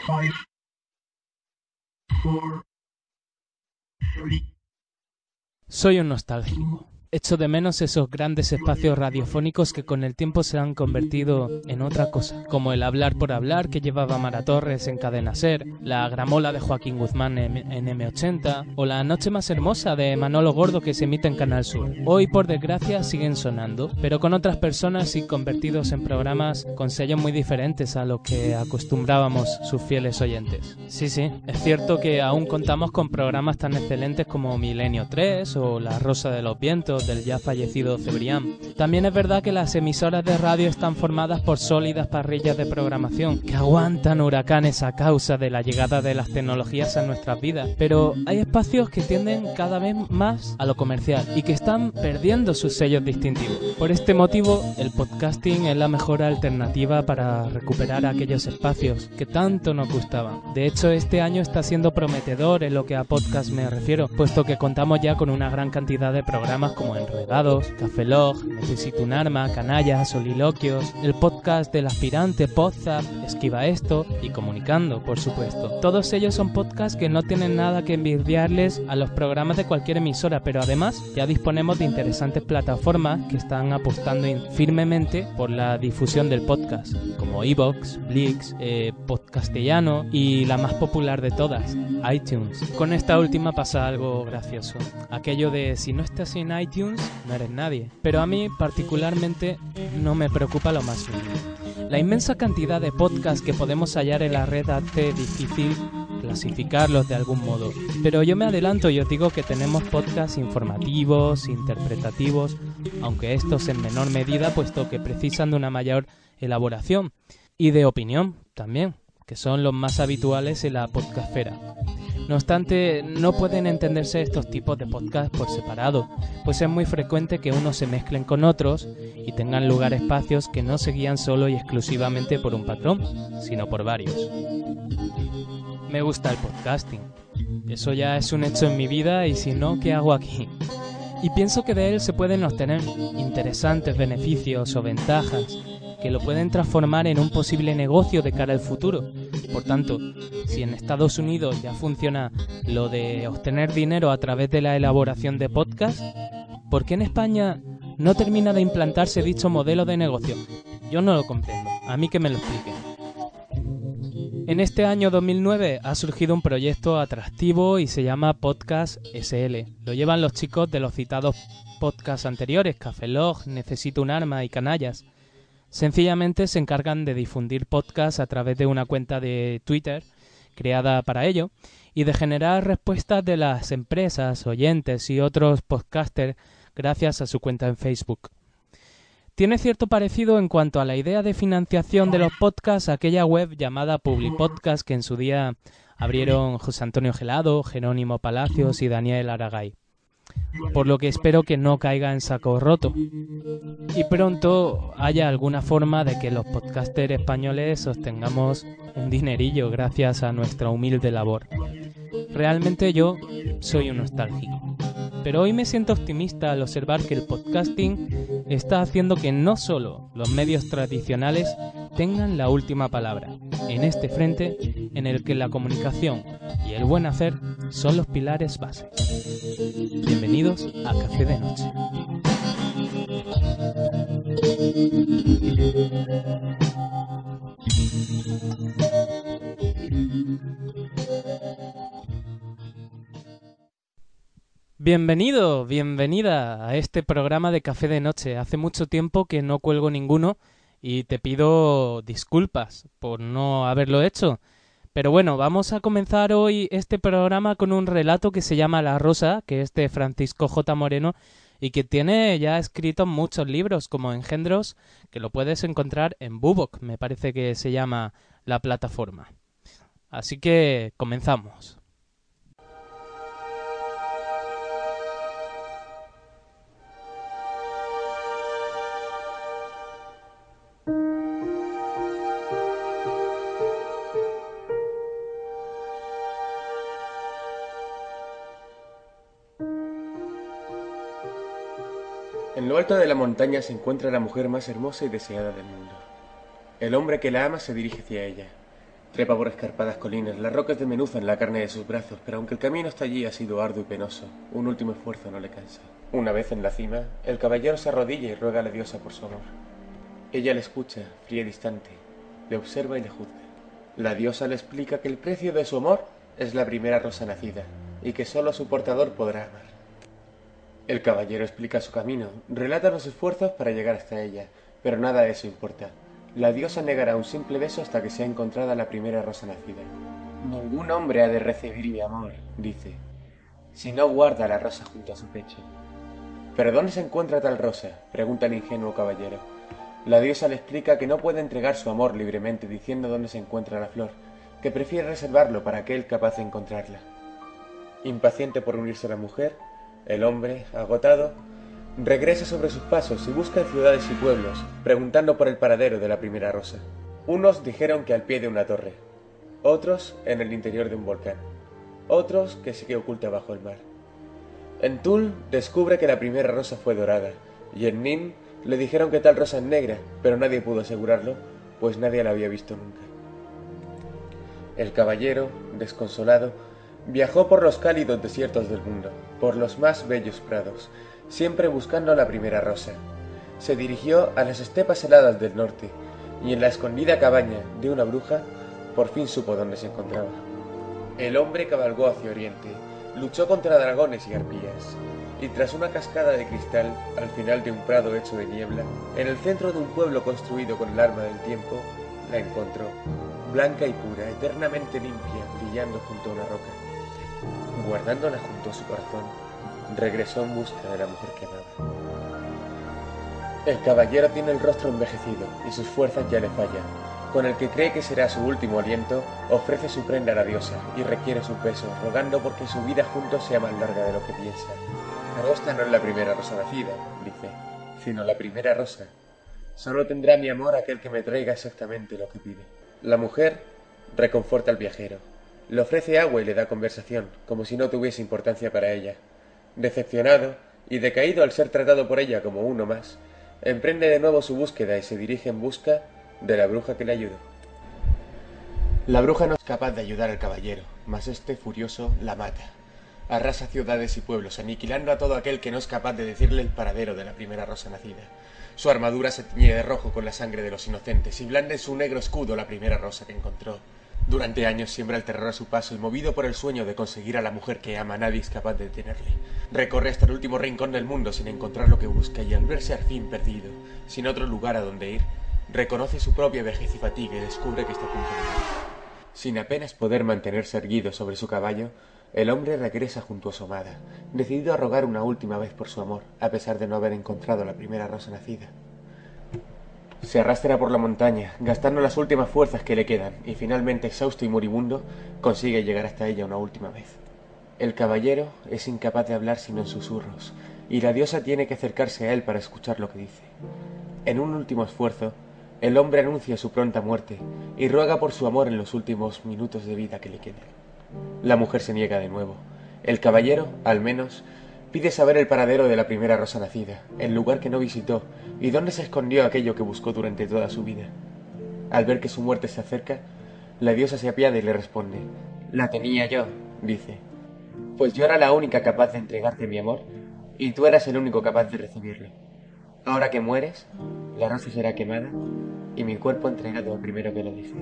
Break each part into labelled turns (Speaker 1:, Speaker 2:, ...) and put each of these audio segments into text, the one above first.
Speaker 1: 5, 4, 3.
Speaker 2: Soy un nostálgico. Echo de menos esos grandes espacios radiofónicos que con el tiempo se han convertido en otra cosa, como el Hablar por Hablar que llevaba Mara Torres en Cadena SER, la Gramola de Joaquín Guzmán en M80 o la Noche Más Hermosa de Manolo Gordo que se emite en Canal Sur. Hoy, por desgracia, siguen sonando, pero con otras personas y convertidos en programas con sellos muy diferentes a los que acostumbrábamos sus fieles oyentes. Sí, es cierto que aún contamos con programas tan excelentes como Milenio 3 o La Rosa de los Vientos del ya fallecido Cebrián. También es verdad que las emisoras de radio están formadas por sólidas parrillas de programación que aguantan huracanes a causa de la llegada de las tecnologías a nuestras vidas, pero hay espacios que tienden cada vez más a lo comercial y que están perdiendo sus sellos distintivos. Por este motivo, el podcasting es la mejor alternativa para recuperar aquellos espacios que tanto nos gustaban. De hecho, este año está siendo prometedor en lo que a podcast me refiero, puesto que contamos ya con una gran cantidad de programas como Enredados, Café Log, Necesito un Arma, Canallas, Soliloquios, el podcast del aspirante, Podzap, Esquiva Esto y Comunicando, por supuesto. Todos ellos son podcasts que no tienen nada que envidiarles a los programas de cualquier emisora, pero además ya disponemos de interesantes plataformas que están apostando firmemente por la difusión del podcast, como iVoox, Blix, Podcastellano y la más popular de todas, iTunes. Con esta última pasa algo gracioso, aquello de si no estás en iTunes no eres nadie, pero a mí particularmente no me preocupa lo más mínimo. La inmensa cantidad de podcasts que podemos hallar en la red hace difícil clasificarlos de algún modo, pero yo me adelanto y os digo que tenemos podcasts informativos, interpretativos, aunque estos en menor medida puesto que precisan de una mayor elaboración, y de opinión también, que son los más habituales en la podcastfera. No obstante, no pueden entenderse estos tipos de podcast por separado, pues es muy frecuente que unos se mezclen con otros y tengan lugar espacios que no se guían solo y exclusivamente por un patrón, sino por varios. Me gusta el podcasting. Eso ya es un hecho en mi vida y si no, ¿qué hago aquí? Y pienso que de él se pueden obtener interesantes beneficios o ventajas que lo pueden transformar en un posible negocio de cara al futuro. Por tanto, si en Estados Unidos ya funciona lo de obtener dinero a través de la elaboración de podcasts, ¿por qué en España no termina de implantarse dicho modelo de negocio? Yo no lo comprendo. A mí que me lo expliquen. En este año 2009 ha surgido un proyecto atractivo y se llama Podcast SL. Lo llevan los chicos de los citados podcasts anteriores, Café Log, Necesito un Arma y Canallas. Sencillamente se encargan de difundir podcasts a través de una cuenta de Twitter creada para ello y de generar respuestas de las empresas, oyentes y otros podcasters gracias a su cuenta en Facebook. Tiene cierto parecido en cuanto a la idea de financiación de los podcasts a aquella web llamada Publipodcast que en su día abrieron José Antonio Gelado, Jerónimo Palacios y Daniel Aragay. Por lo que espero que no caiga en saco roto y pronto haya alguna forma de que los podcasters españoles obtengamos un dinerillo gracias a nuestra humilde labor. Realmente yo soy un nostálgico, pero hoy me siento optimista al observar que el podcasting está haciendo que no solo los medios tradicionales tengan la última palabra en este frente en el que la comunicación y el buen hacer son los pilares base. Bienvenidos a Café de Noche. Bienvenido, bienvenida a este programa de Café de Noche. Hace mucho tiempo que no cuelgo ninguno y te pido disculpas por no haberlo hecho. Pero bueno, vamos a comenzar hoy este programa con un relato que se llama La Rosa, que es de Francisco J. Moreno y que tiene ya escrito muchos libros como Engendros, que lo puedes encontrar en Bubok, me parece que se llama la plataforma. Así que comenzamos.
Speaker 3: En lo alto de la montaña se encuentra la mujer más hermosa y deseada del mundo. El hombre que la ama se dirige hacia ella. Trepa por escarpadas colinas, las rocas desmenuzan la carne de sus brazos, pero aunque el camino hasta allí ha sido arduo y penoso, un último esfuerzo no le cansa. Una vez en la cima, el caballero se arrodilla y ruega a la diosa por su amor. Ella le escucha, fría y distante, le observa y le juzga. La diosa le explica que el precio de su amor es la primera rosa nacida, y que solo su portador podrá amar. El caballero explica su camino, relata los esfuerzos para llegar hasta ella, pero nada de eso importa. La diosa negará un simple beso hasta que sea encontrada la primera rosa nacida. Ningún hombre ha de recibir mi amor, dice, si no guarda la rosa junto a su pecho. ¿Pero dónde se encuentra tal rosa?, pregunta el ingenuo caballero. La diosa le explica que no puede entregar su amor libremente diciendo dónde se encuentra la flor, que prefiere reservarlo para aquel capaz de encontrarla. Impaciente por unirse a la mujer, el hombre, agotado, regresa sobre sus pasos y busca en ciudades y pueblos, preguntando por el paradero de la primera rosa. Unos dijeron que al pie de una torre, otros en el interior de un volcán, otros que sigue oculta bajo el mar. En Tul descubre que la primera rosa fue dorada, y en Nin le dijeron que tal rosa es negra, pero nadie pudo asegurarlo, pues nadie la había visto nunca. El caballero, desconsolado, viajó por los cálidos desiertos del mundo, por los más bellos prados, siempre buscando la primera rosa. Se dirigió a las estepas heladas del norte, y en la escondida cabaña de una bruja, por fin supo dónde se encontraba. El hombre cabalgó hacia oriente, luchó contra dragones y arpías, y tras una cascada de cristal, al final de un prado hecho de niebla, en el centro de un pueblo construido con el arma del tiempo, la encontró, blanca y pura, eternamente limpia, brillando junto a una roca. Guardándola junto a su corazón, regresó en busca de la mujer que amaba. El caballero tiene el rostro envejecido y sus fuerzas ya le fallan. Con el que cree que será su último aliento, ofrece su prenda a la diosa y requiere sus besos, rogando porque su vida juntos sea más larga de lo que piensa. Pero esta no es la primera rosa nacida, dice, sino la primera rosa. Solo tendrá mi amor aquel que me traiga exactamente lo que pide. La mujer reconforta al viajero, le ofrece agua y le da conversación, como si no tuviese importancia para ella. Decepcionado y decaído al ser tratado por ella como uno más, emprende de nuevo su búsqueda y se dirige en busca de la bruja que le ayudó. La bruja no es capaz de ayudar al caballero, mas este furioso la mata. Arrasa ciudades y pueblos, aniquilando a todo aquel que no es capaz de decirle el paradero de la primera rosa nacida. Su armadura se tiñe de rojo con la sangre de los inocentes y blande en su negro escudo la primera rosa que encontró. Durante años siembra el terror a su paso y movido por el sueño de conseguir a la mujer que ama, nadie es capaz de detenerle. Recorre hasta el último rincón del mundo sin encontrar lo que busca y al verse al fin perdido, sin otro lugar a donde ir, reconoce su propia vejez y fatiga y descubre que está a punto de morir. Sin apenas poder mantenerse erguido sobre su caballo, el hombre regresa junto a su amada, decidido a rogar una última vez por su amor, a pesar de no haber encontrado la primera rosa nacida. Se arrastra por la montaña, gastando las últimas fuerzas que le quedan, y finalmente, exhausto y moribundo, consigue llegar hasta ella una última vez. El caballero es incapaz de hablar sino en susurros, y la diosa tiene que acercarse a él para escuchar lo que dice. En un último esfuerzo, el hombre anuncia su pronta muerte y ruega por su amor en los últimos minutos de vida que le quedan. La mujer se niega de nuevo. El caballero, al menos, pide saber el paradero de la primera rosa nacida, el lugar que no visitó y dónde se escondió aquello que buscó durante toda su vida. Al ver que su muerte se acerca, la diosa se apiada y le responde: «La tenía yo», dice, «pues yo era la única capaz de entregarte mi amor y tú eras el único capaz de recibirlo. Ahora que mueres, la rosa será quemada y mi cuerpo entregado al primero que lo dice».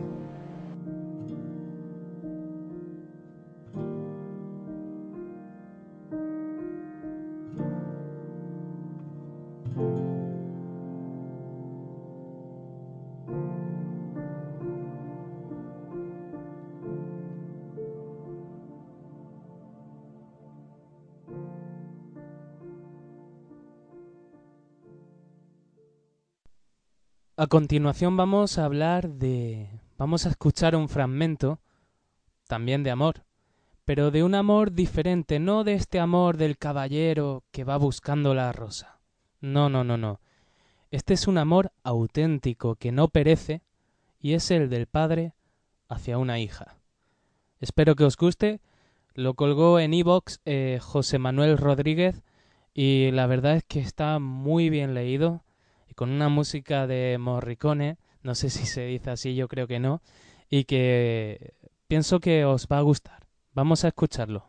Speaker 2: A continuación vamos a escuchar un fragmento también de amor, pero de un amor diferente, no de este amor del caballero que va buscando la rosa. No, no, no, no. Este es un amor auténtico que no perece y es el del padre hacia una hija. Espero que os guste. Lo colgó en iVoox José Manuel Rodríguez y la verdad es que está muy bien leído, con una música de Morricone, no sé si se dice así, yo creo que no, y que pienso que os va a gustar. Vamos a escucharlo.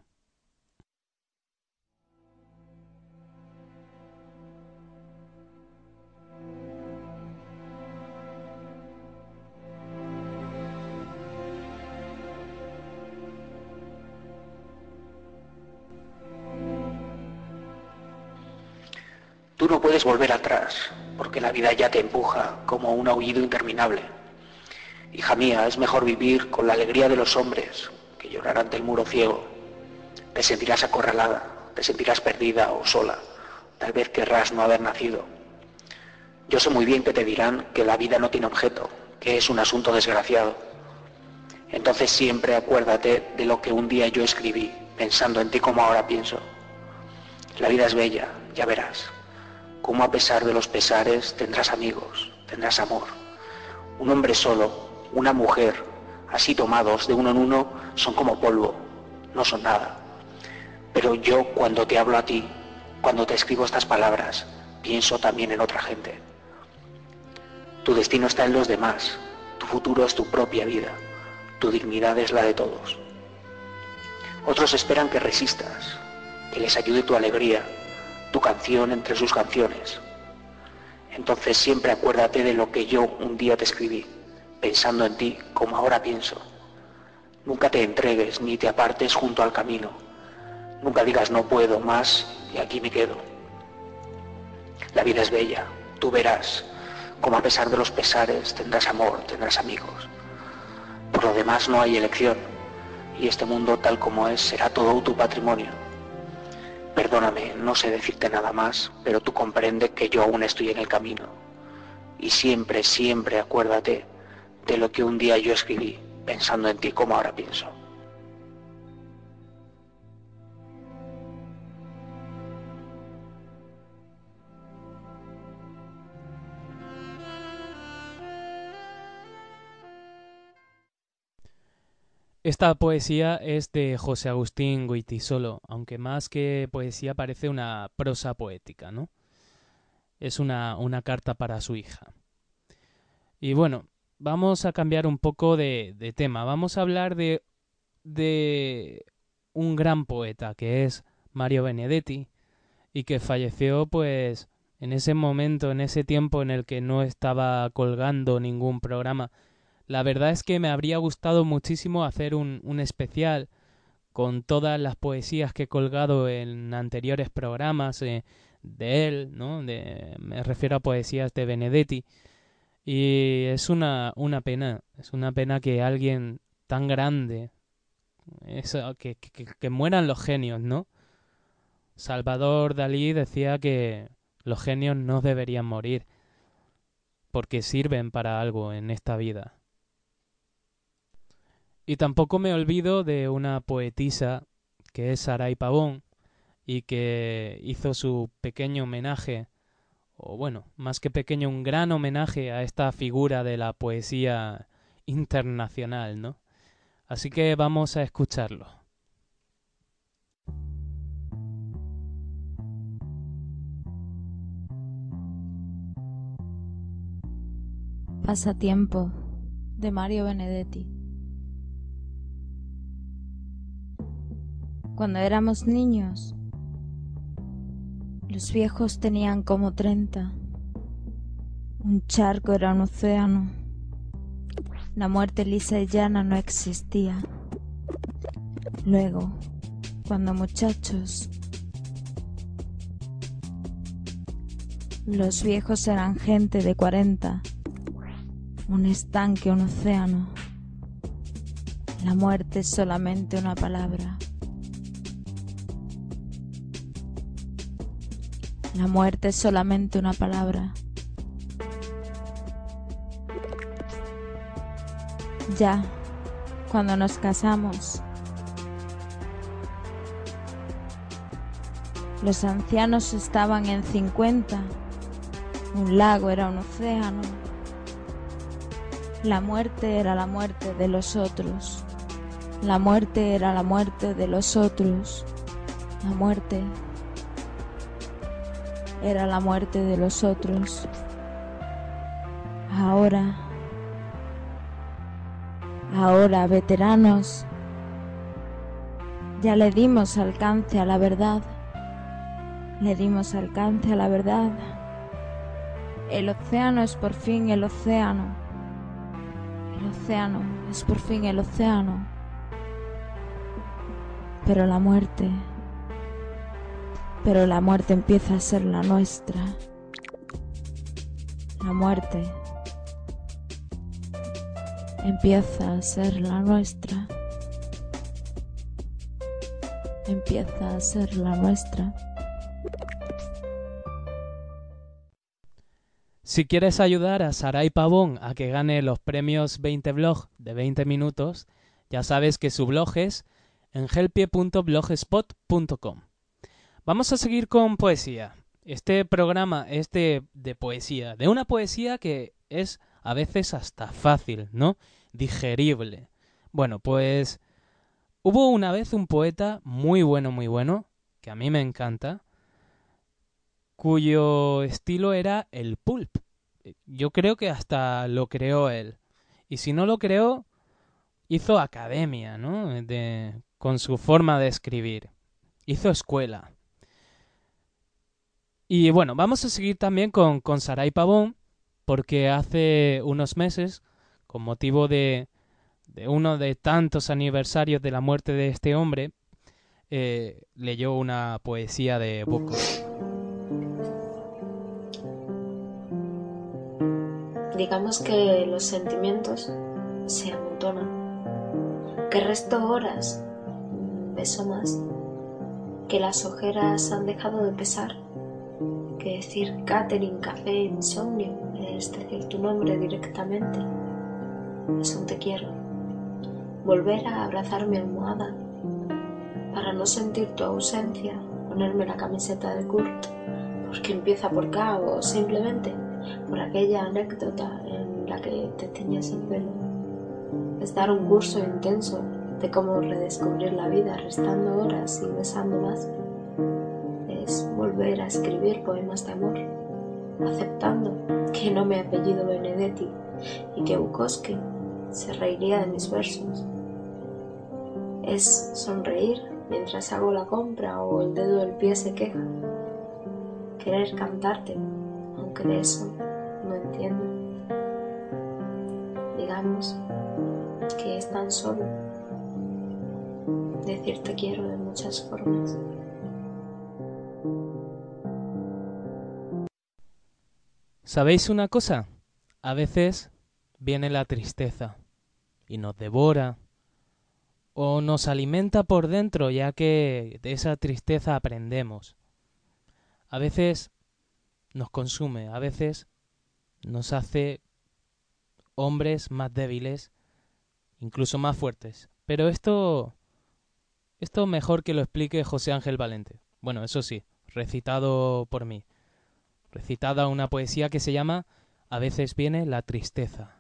Speaker 4: Tú no puedes volver atrás, porque la vida ya te empuja como un aullido interminable. Hija mía, es mejor vivir con la alegría de los hombres que llorar ante el muro ciego. Te sentirás acorralada, te sentirás perdida o sola, tal vez querrás no haber nacido. Yo sé muy bien que te dirán que la vida no tiene objeto, que es un asunto desgraciado. Entonces siempre acuérdate de lo que un día yo escribí, pensando en ti como ahora pienso. La vida es bella, ya verás. Cómo a pesar de los pesares tendrás amigos, tendrás amor. Un hombre solo, una mujer, así tomados de uno en uno, son como polvo, no son nada. Pero yo cuando te hablo a ti, cuando te escribo estas palabras, pienso también en otra gente. Tu destino está en los demás, tu futuro es tu propia vida, tu dignidad es la de todos. Otros esperan que resistas, que les ayude tu alegría, tu canción entre sus canciones. Entonces siempre acuérdate de lo que yo un día te escribí, pensando en ti como ahora pienso. Nunca te entregues ni te apartes junto al camino. Nunca digas no puedo más y aquí me quedo. La vida es bella, tú verás, como a pesar de los pesares tendrás amor, tendrás amigos. Por lo demás no hay elección, y este mundo tal como es será todo tu patrimonio. Perdóname, no sé decirte nada más, pero tú comprende que yo aún estoy en el camino. Y siempre, siempre acuérdate de lo que un día yo escribí, pensando en ti como ahora pienso.
Speaker 2: Esta poesía es de José Agustín Goytisolo, aunque más que poesía parece una prosa poética, ¿no? Es una carta para su hija. Y bueno, vamos a cambiar un poco de tema. Vamos a hablar de un gran poeta que es Mario Benedetti y que falleció pues en ese momento, en ese tiempo en el que no estaba colgando ningún programa. La verdad es que me habría gustado muchísimo hacer un especial con todas las poesías que he colgado en anteriores programas de él, ¿no? Me refiero a poesías de Benedetti. Y es una pena que alguien tan grande, que mueran los genios, ¿no? Salvador Dalí decía que los genios no deberían morir porque sirven para algo en esta vida. Y tampoco me olvido de una poetisa que es Saray Pavón y que hizo su pequeño homenaje, o bueno, más que pequeño, un gran homenaje a esta figura de la poesía internacional, ¿no? Así que vamos a escucharlo.
Speaker 5: Pasatiempo de Mario Benedetti. Cuando éramos niños, los viejos tenían como 30. Un charco era un océano. La muerte lisa y llana no existía. Luego, cuando muchachos, los viejos eran gente de 40. Un estanque, un océano. La muerte es solamente una palabra. La muerte es solamente una palabra. Ya, cuando nos casamos, los ancianos estaban en 50. Un lago era un océano. La muerte era la muerte de los otros. La muerte era la muerte de los otros. La muerte era la muerte de los Ahora, veteranos, ya le dimos alcance a la verdad. Le dimos alcance a la verdad. El océano es por fin el océano. El océano es por fin el océano. Pero la muerte empieza a ser la nuestra. La muerte empieza a ser la nuestra. Empieza a ser la nuestra.
Speaker 2: Si quieres ayudar a Saray Pavón a que gane los premios 20 blog de 20 minutos, ya sabes que su blog es engelpie.blogspot.com. Vamos a seguir con poesía. Este programa es de poesía, de una poesía que es a veces hasta fácil, ¿no? Digerible. Bueno, pues hubo una vez un poeta muy bueno, que a mí me encanta, cuyo estilo era el pulp. Yo creo que hasta lo creó él. Y si no lo creó, hizo academia, ¿no? Con su forma de escribir. Hizo escuela. Y bueno, vamos a seguir también con Saray Pavón, porque hace unos meses, con motivo de uno de tantos aniversarios de la muerte de este hombre, leyó una poesía de Bocco.
Speaker 6: Digamos que los sentimientos se amontonan, que resto horas, beso más, que las ojeras han dejado de pesar, que decir catering, café, insomnio es decir tu nombre directamente, es un te quiero, volver a abrazar mi almohada, para no sentir tu ausencia, ponerme la camiseta de Kurt, porque empieza por K o simplemente por aquella anécdota en la que te tiñes el pelo. Es dar un curso intenso de cómo redescubrir la vida restando horas y besando más. Es volver a escribir poemas de amor, aceptando que no me apellido Benedetti y que Bukowski se reiría de mis versos. Es sonreír mientras hago la compra o el dedo del pie se queja. Querer cantarte, aunque de eso no entiendo. Digamos que es tan solo decir te quiero de muchas formas.
Speaker 2: ¿Sabéis una cosa? A veces viene la tristeza y nos devora o nos alimenta por dentro, ya que de esa tristeza aprendemos. A veces nos consume, a veces nos hace hombres más débiles, incluso más fuertes. Pero esto mejor que lo explique José Ángel Valente. Bueno, eso sí, recitado por mí. Recitada una poesía que se llama A veces viene la tristeza.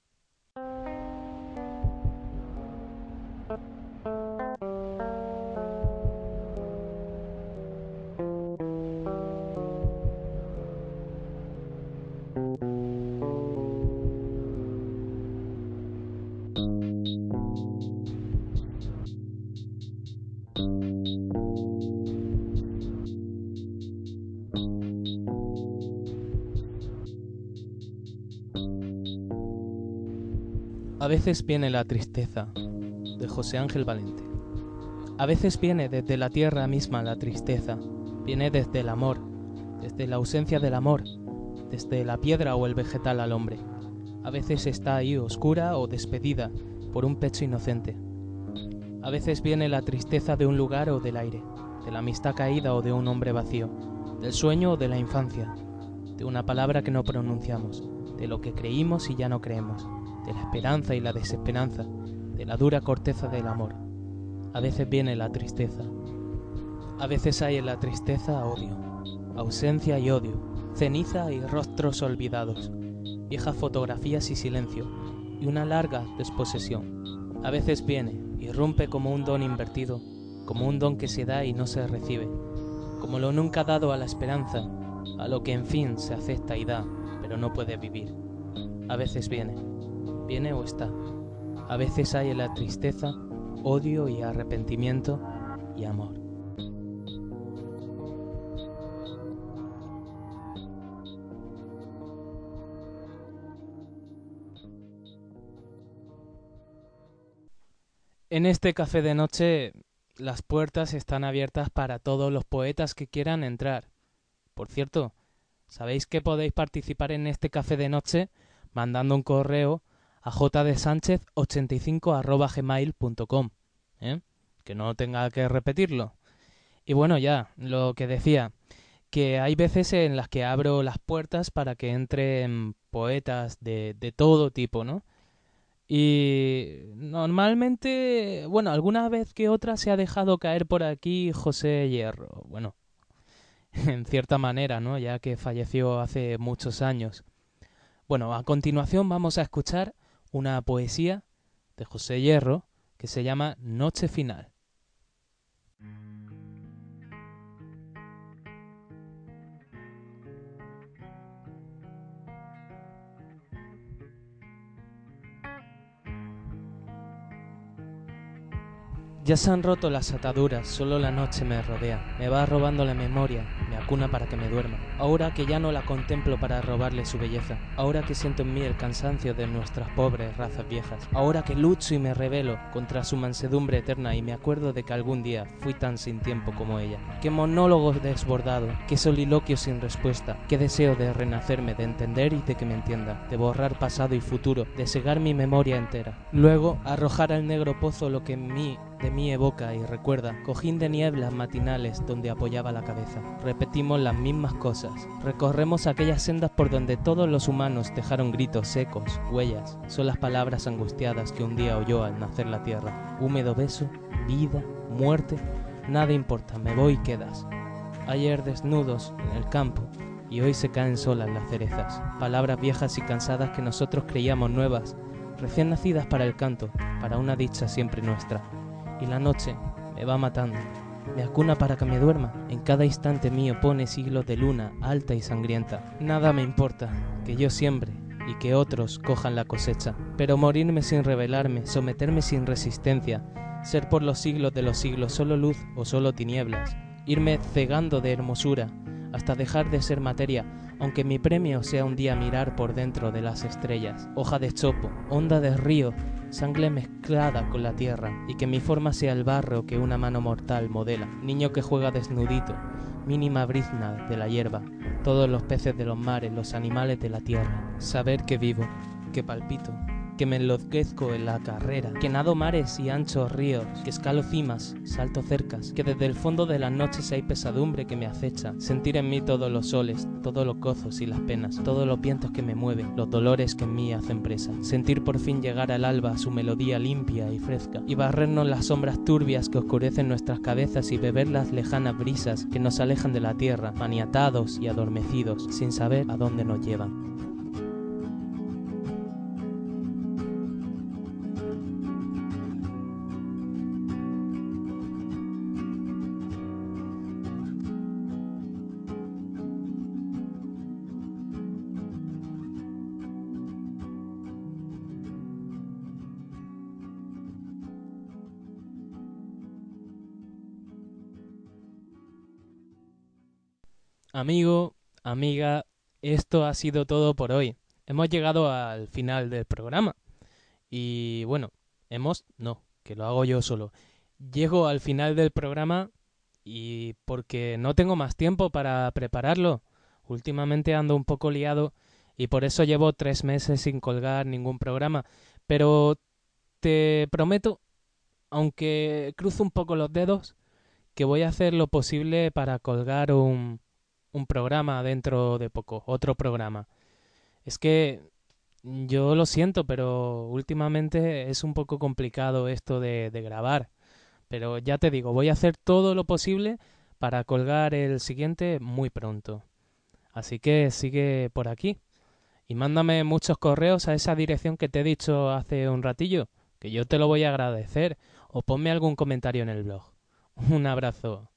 Speaker 2: A veces viene la tristeza, de José Ángel Valente. A veces viene desde la tierra misma la tristeza, viene desde el amor, desde la ausencia del amor, desde la piedra o el vegetal al hombre. A veces está ahí oscura o despedida por un pecho inocente. A veces viene la tristeza de un lugar o del aire, de la amistad caída o de un hombre vacío, del sueño o de la infancia, de una palabra que no pronunciamos, de lo que creímos y ya no creemos, de la esperanza y la desesperanza, de la dura corteza del amor. A veces viene la tristeza. A veces hay en la tristeza odio, ausencia y odio, ceniza y rostros olvidados, viejas fotografías y silencio, y una larga desposesión. A veces viene, irrumpe como un don invertido, como un don que se da y no se recibe, como lo nunca dado a la esperanza, a lo que en fin se acepta y da, pero no puede vivir. A veces viene o está, A veces hay en la tristeza odio y arrepentimiento y amor. En este café de noche las puertas están abiertas para todos los poetas que quieran entrar. Por cierto, ¿sabéis que podéis participar en este café de noche mandando un correo a jdsanchez85@gmail.com? Que no tenga que repetirlo. Y bueno, ya, lo que decía, que hay veces en las que abro las puertas para que entren poetas de todo tipo, ¿no? Y normalmente, bueno, alguna vez que otra se ha dejado caer por aquí José Hierro. Bueno, en cierta manera, ¿no? Ya que falleció hace muchos años. Bueno, a continuación vamos a escuchar una poesía de José Hierro que se llama Noche Final. Ya se han roto las ataduras, solo la noche me rodea, me va robando la memoria, me acuna para que me duerma. Ahora que ya no la contemplo para robarle su belleza, ahora que siento en mí el cansancio de nuestras pobres razas viejas, ahora que lucho y me rebelo contra su mansedumbre eterna y me acuerdo de que algún día fui tan sin tiempo como ella. Qué monólogo desbordado, qué soliloquio sin respuesta, qué deseo de renacerme, de entender y de que me entienda, de borrar pasado y futuro, de segar mi memoria entera. Luego arrojar al negro pozo lo que en mí de mí evoca y recuerda, cojín de nieblas matinales donde apoyaba la cabeza. Repetimos las mismas cosas, recorremos aquellas sendas por donde todos los humanos dejaron gritos secos, huellas, son las palabras angustiadas que un día oyó al nacer la tierra. Húmedo beso, vida, muerte, nada importa, me voy y quedas. Ayer desnudos en el campo y hoy se caen solas las cerezas, palabras viejas y cansadas que nosotros creíamos nuevas, recién nacidas para el canto, para una dicha siempre nuestra. Y la noche me va matando, me acuna para que me duerma. En cada instante mío pone siglos de luna alta y sangrienta. Nada me importa, que yo siembre y que otros cojan la cosecha. Pero morirme sin rebelarme, someterme sin resistencia, ser por los siglos de los siglos solo luz o solo tinieblas, irme cegando de hermosura hasta dejar de ser materia, aunque mi premio sea un día mirar por dentro de las estrellas. Hoja de chopo, onda de río, sangre mezclada con la tierra, y que mi forma sea el barro que una mano mortal modela. Niño que juega desnudito, mínima brizna de la hierba, todos los peces de los mares, los animales de la tierra. Saber que vivo, que palpito, que me enloquezco en la carrera, que nado mares y anchos ríos, que escalo cimas, salto cercas, que desde el fondo de las noches hay pesadumbre que me acecha, sentir en mí todos los soles, todos los gozos y las penas, todos los vientos que me mueven, los dolores que en mí hacen presa, sentir por fin llegar al alba su melodía limpia y fresca, y barrernos las sombras turbias que oscurecen nuestras cabezas y beber las lejanas brisas que nos alejan de la tierra, maniatados y adormecidos, sin saber a dónde nos llevan. Amigo, amiga, esto ha sido todo por hoy. Hemos llegado al final del programa. Y bueno, no, que lo hago yo solo. Llego al final del programa y porque no tengo más tiempo para prepararlo. Últimamente ando un poco liado y por eso llevo 3 meses sin colgar ningún programa. Pero te prometo, aunque cruzo un poco los dedos, que voy a hacer lo posible para colgar un programa dentro de poco, otro programa. Es que yo lo siento, pero últimamente es un poco complicado esto de grabar. Pero ya te digo, voy a hacer todo lo posible para colgar el siguiente muy pronto. Así que sigue por aquí. Y mándame muchos correos a esa dirección que te he dicho hace un ratillo, que yo te lo voy a agradecer. O ponme algún comentario en el blog. Un abrazo.